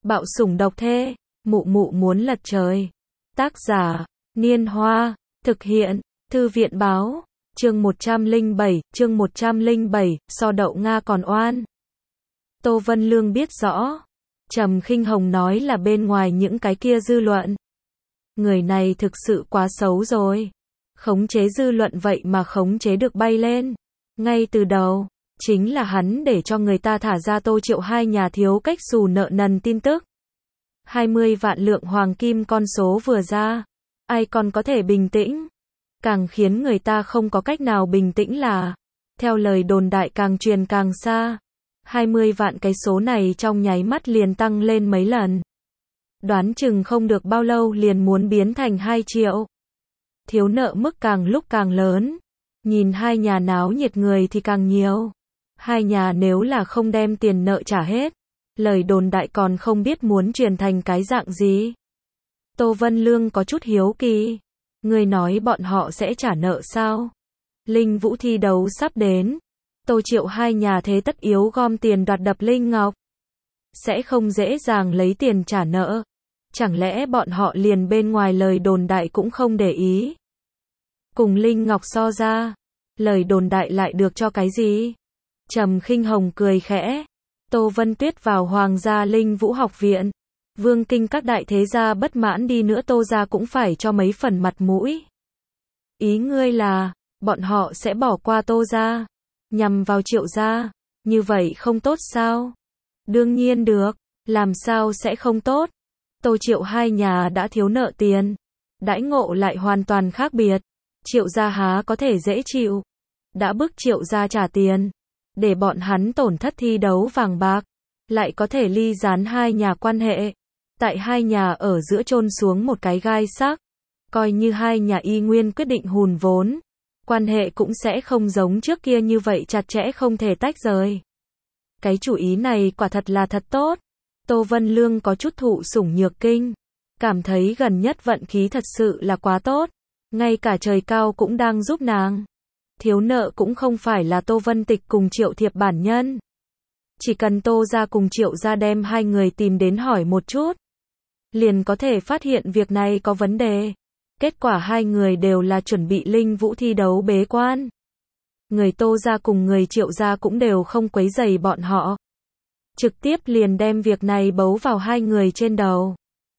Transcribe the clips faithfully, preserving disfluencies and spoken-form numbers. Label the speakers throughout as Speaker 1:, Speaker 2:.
Speaker 1: Bạo sủng độc thê, mụ mụ muốn lật trời. Tác giả, Niên Hoa, thực hiện, Thư viện báo, chương một trăm lẻ bảy, chương một trăm lẻ bảy, so đậu Nga còn oan. Tô Vân Lương biết rõ, Trầm Khinh Hồng nói là bên ngoài những cái kia dư luận. Người này thực sự quá xấu rồi. Khống chế dư luận vậy mà khống chế được bay lên. Ngay từ đầu, chính là hắn để cho người ta thả ra Tô Triệu hai nhà thiếu cách xù nợ nần tin tức. hai mươi vạn lượng hoàng kim con số vừa ra, ai còn có thể bình tĩnh. Càng khiến người ta không có cách nào bình tĩnh là, theo lời đồn đại càng truyền càng xa, hai mươi vạn cái số này trong nháy mắt liền tăng lên mấy lần. Đoán chừng không được bao lâu liền muốn biến thành hai triệu. Thiếu nợ mức càng lúc càng lớn. Nhìn hai nhà náo nhiệt người thì càng nhiều. Hai nhà nếu là không đem tiền nợ trả hết, lời đồn đại còn không biết muốn truyền thành cái dạng gì. Tô Vân Lương có chút hiếu kỳ. Người nói bọn họ sẽ trả nợ sao? Linh Vũ thi đấu sắp đến. Tô Triệu hai nhà thế tất yếu gom tiền đoạt đập Linh Ngọc. Sẽ không dễ dàng lấy tiền trả nợ. Chẳng lẽ bọn họ liền bên ngoài lời đồn đại cũng không để ý? Cùng Linh Ngọc so ra, lời đồn đại lại được cho cái gì? Trầm Khinh Hồng cười khẽ. Tô Vân Tuyết vào Hoàng gia Linh Vũ học viện. Vương kinh các đại thế gia bất mãn đi nữa Tô gia cũng phải cho mấy phần mặt mũi. Ý ngươi là, bọn họ sẽ bỏ qua Tô gia, nhằm vào Triệu gia, như vậy không tốt sao? Đương nhiên được, làm sao sẽ không tốt? Tô Triệu hai nhà đã thiếu nợ tiền, đãi ngộ lại hoàn toàn khác biệt. Triệu gia há có thể dễ chịu, đã bức Triệu gia trả tiền, để bọn hắn tổn thất thi đấu vàng bạc, lại có thể ly gián hai nhà quan hệ, tại hai nhà ở giữa chôn xuống một cái gai sắc, coi như hai nhà y nguyên quyết định hùn vốn, quan hệ cũng sẽ không giống trước kia như vậy chặt chẽ không thể tách rời. Cái chủ ý này quả thật là thật tốt. Tô Vân Lương có chút thụ sủng nhược kinh, cảm thấy gần nhất vận khí thật sự là quá tốt, ngay cả trời cao cũng đang giúp nàng. Thiếu nợ cũng không phải là Tô Vân Tịch cùng Triệu Thiệp bản nhân. Chỉ cần Tô gia cùng Triệu gia đem hai người tìm đến hỏi một chút, liền có thể phát hiện việc này có vấn đề. Kết quả hai người đều là chuẩn bị Linh Vũ thi đấu bế quan. Người Tô gia cùng người Triệu gia cũng đều không quấy rầy bọn họ. Trực tiếp liền đem việc này bấu vào hai người trên đầu.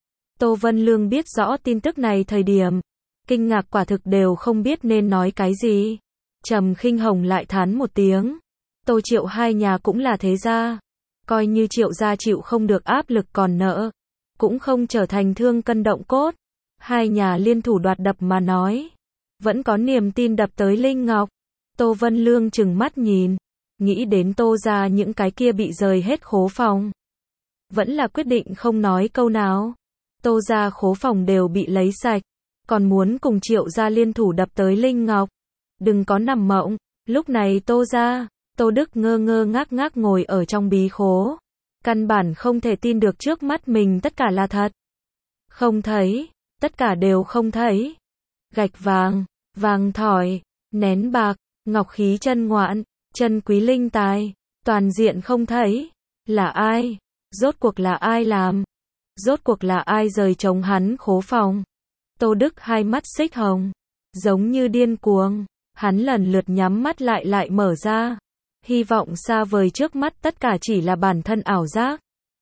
Speaker 1: Tô Vân Lương biết rõ tin tức này thời điểm, kinh ngạc quả thực đều không biết nên nói cái gì. Trầm Khinh Hồng lại thán một tiếng. Tô Triệu hai nhà cũng là thế gia. Coi như Triệu gia chịu không được áp lực còn nợ, cũng không trở thành thương cân động cốt. Hai nhà liên thủ đoạt đập mà nói, vẫn có niềm tin đập tới Linh Ngọc. Tô Vân Lương trừng mắt nhìn, nghĩ đến Tô gia những cái kia bị rời hết khố phòng. Vẫn là quyết định không nói câu nào. Tô gia khố phòng đều bị lấy sạch, còn muốn cùng Triệu gia liên thủ đập tới Linh Ngọc. Đừng có nằm mộng. Lúc này Tô gia, Tô Đức ngơ ngơ ngác ngác ngồi ở trong bí khố. Căn bản không thể tin được trước mắt mình tất cả là thật. Không thấy, tất cả đều không thấy. Gạch vàng, vàng thỏi, nén bạc, ngọc khí chân ngoạn, chân quý linh tài, toàn diện không thấy. Là ai? Rốt cuộc là ai làm? Rốt cuộc là ai rời chống hắn khố phòng? Tô Đức hai mắt xích hồng, giống như điên cuồng. Hắn lần lượt nhắm mắt lại lại mở ra. Hy vọng xa vời trước mắt tất cả chỉ là bản thân ảo giác.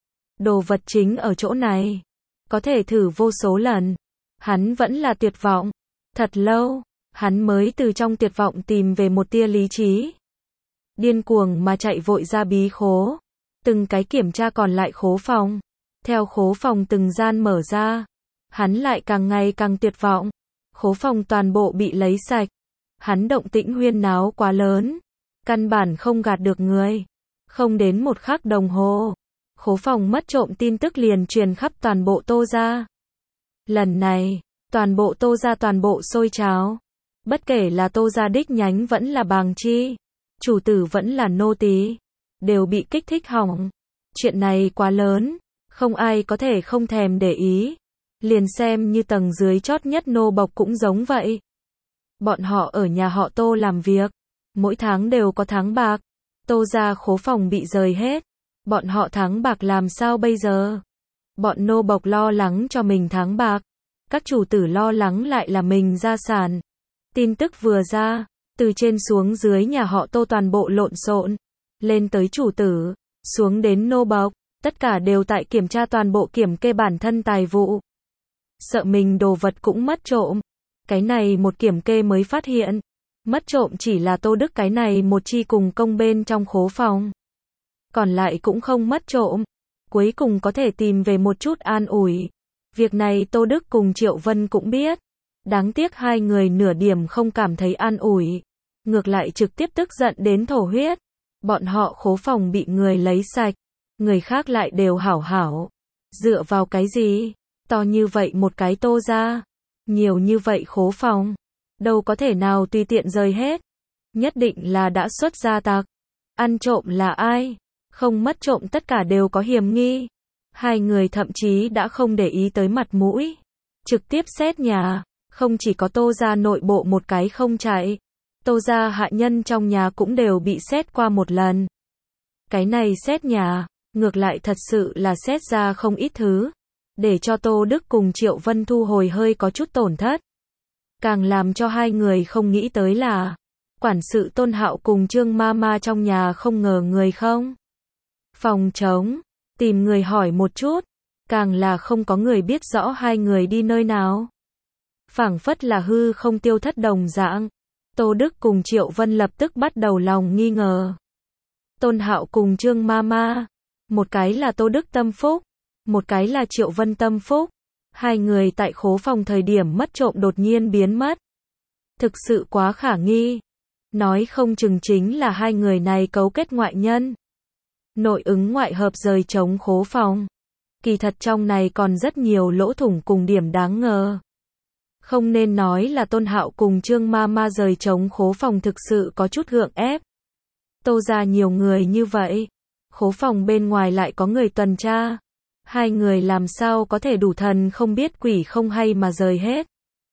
Speaker 1: Đồ vật chính ở chỗ này. Có thể thử vô số lần. Hắn vẫn là tuyệt vọng. Thật lâu, hắn mới từ trong tuyệt vọng tìm về một tia lý trí. Điên cuồng mà chạy vội ra bí khố. Từng cái kiểm tra còn lại khố phòng. Theo khố phòng từng gian mở ra, hắn lại càng ngày càng tuyệt vọng. Khố phòng toàn bộ bị lấy sạch. Hắn động tĩnh huyên náo quá lớn, căn bản không gạt được người. Không đến một khắc đồng hồ, khố phòng mất trộm tin tức liền truyền khắp toàn bộ Tô gia. Lần này, toàn bộ Tô gia toàn bộ sôi trào. Bất kể là Tô gia đích nhánh vẫn là bàng chi, chủ tử vẫn là nô tỳ, đều bị kích thích hỏng. Chuyện này quá lớn, không ai có thể không thèm để ý. Liền xem như tầng dưới chót nhất nô bộc cũng giống vậy. Bọn họ ở nhà họ Tô làm việc, mỗi tháng đều có tháng bạc. Tô gia khố phòng bị rời hết, bọn họ tháng bạc làm sao bây giờ? Bọn nô bộc lo lắng cho mình tháng bạc. Các chủ tử lo lắng lại là mình gia sản. Tin tức vừa ra, từ trên xuống dưới nhà họ Tô toàn bộ lộn xộn. Lên tới chủ tử, xuống đến nô bộc, tất cả đều tại kiểm tra toàn bộ kiểm kê bản thân tài vụ. Sợ mình đồ vật cũng mất trộm. Cái này một kiểm kê mới phát hiện. Mất trộm chỉ là Tô Đức cái này một chi cùng công bên trong khố phòng. Còn lại cũng không mất trộm. Cuối cùng có thể tìm về một chút an ủi. Việc này Tô Đức cùng Triệu Vân cũng biết. Đáng tiếc hai người nửa điểm không cảm thấy an ủi. Ngược lại trực tiếp tức giận đến thổ huyết. Bọn họ khố phòng bị người lấy sạch. Người khác lại đều hảo hảo. Dựa vào cái gì? To như vậy một cái Tô ra. Nhiều như vậy khố phòng. Đâu có thể nào tùy tiện rời hết. Nhất định là đã xuất gia tặc. Ăn trộm là ai? Không mất trộm tất cả đều có hiểm nghi. Hai người thậm chí đã không để ý tới mặt mũi. Trực tiếp xét nhà. Không chỉ có Tô gia nội bộ một cái không chạy. Tô gia hạ nhân trong nhà cũng đều bị xét qua một lần. Cái này xét nhà, ngược lại thật sự là xét ra không ít thứ. Để cho Tô Đức cùng Triệu Vân thu hồi hơi có chút tổn thất. Càng làm cho hai người không nghĩ tới là quản sự Tôn Hạo cùng Trương Mama trong nhà không ngờ người không. Phòng trống, tìm người hỏi một chút, càng là không có người biết rõ hai người đi nơi nào. Phảng phất là hư không tiêu thất đồng dạng. Tô Đức cùng Triệu Vân lập tức bắt đầu lòng nghi ngờ. Tôn Hạo cùng Trương Mama, một cái là Tô Đức tâm phúc, một cái là Triệu Vân tâm phúc. Hai người tại khố phòng thời điểm mất trộm đột nhiên biến mất. Thực sự quá khả nghi. Nói không chừng chính là hai người này cấu kết ngoại nhân. Nội ứng ngoại hợp rời trống khố phòng. Kỳ thật trong này còn rất nhiều lỗ thủng cùng điểm đáng ngờ. Không nên nói là Tôn Hạo cùng Trương Mama rời trống khố phòng thực sự có chút gượng ép. Tô ra nhiều người như vậy. Khố phòng bên ngoài lại có người tuần tra. Hai người làm sao có thể đủ thần không biết quỷ không hay mà rời hết.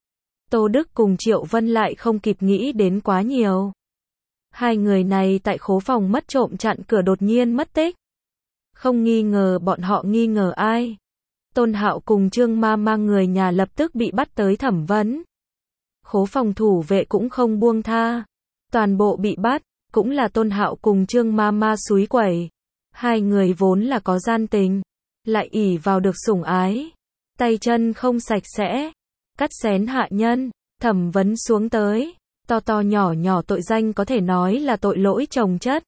Speaker 1: Tô Đức cùng Triệu Vân lại không kịp nghĩ đến quá nhiều. Hai người này tại khố phòng mất trộm chặn cửa đột nhiên mất tích. Không nghi ngờ bọn họ nghi ngờ ai. Tôn Hạo cùng Trương Mama người nhà lập tức bị bắt tới thẩm vấn. Khố phòng thủ vệ cũng không buông tha. Toàn bộ bị bắt, cũng là Tôn Hạo cùng Trương Mama xúi quẩy. Hai người vốn là có gian tình. Lại ỷ vào được sủng ái. Tay chân không sạch sẽ. Cắt xén hạ nhân. Thẩm vấn xuống tới. To to nhỏ nhỏ tội danh có thể nói là tội lỗi chồng chất.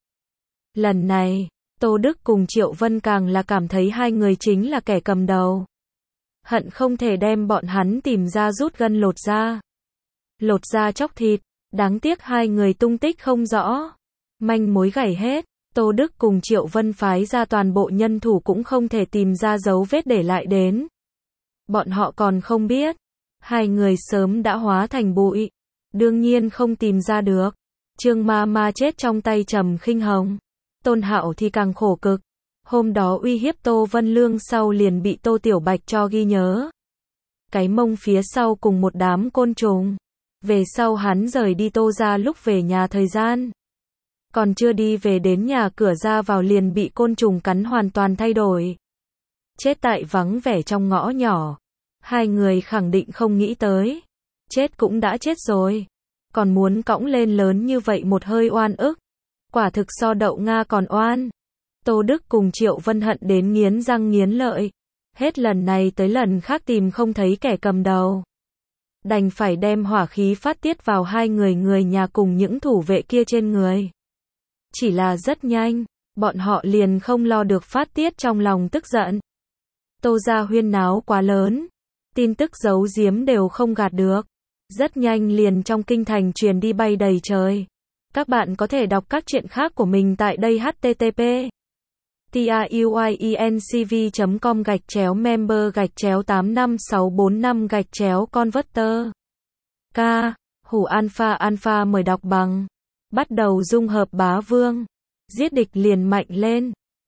Speaker 1: Lần này, Tô Đức cùng Triệu Vân càng là cảm thấy hai người chính là kẻ cầm đầu. Hận không thể đem bọn hắn tìm ra rút gân lột da. Lột da chóc thịt. Đáng tiếc hai người tung tích không rõ. Manh mối gảy hết. Tô Đức cùng Triệu Vân phái ra toàn bộ nhân thủ cũng không thể tìm ra dấu vết để lại đến. Bọn họ còn không biết. Hai người sớm đã hóa thành bụi. Đương nhiên không tìm ra được. Trương Mama chết trong tay Trầm Khinh Hồng. Tôn Hạo thì càng khổ cực. Hôm đó uy hiếp Tô Vân Lương sau liền bị Tô Tiểu Bạch cho ghi nhớ. Cái mông phía sau cùng một đám côn trùng. Về sau hắn rời đi Tô ra lúc về nhà thời gian. Còn chưa đi về đến nhà cửa ra vào liền bị côn trùng cắn hoàn toàn thay đổi. Chết tại vắng vẻ trong ngõ nhỏ. Hai người khẳng định không nghĩ tới. Chết cũng đã chết rồi. Còn muốn cõng lên lớn như vậy một hơi oan ức. Quả thực so đậu Nga còn oan. Tô Đức cùng Triệu Vân hận đến nghiến răng nghiến lợi. Hết lần này tới lần khác tìm không thấy kẻ cầm đầu. Đành phải đem hỏa khí phát tiết vào hai người người nhà cùng những thủ vệ kia trên người. Chỉ là rất nhanh, bọn họ liền không lo được phát tiết trong lòng tức giận. Tô gia huyên náo quá lớn. Tin tức giấu giếm đều không gạt được. Rất nhanh liền trong kinh thành truyền đi bay đầy trời. Các bạn có thể đọc các truyện khác của mình tại đây h t t p truyencv chấm com gạch chéo member gạch chéo tám năm sáu bốn năm gạch chéo converter. K. Hủ Alpha Alpha mời đọc bằng. Bắt đầu dung hợp bá vương. Giết địch liền mạnh lên.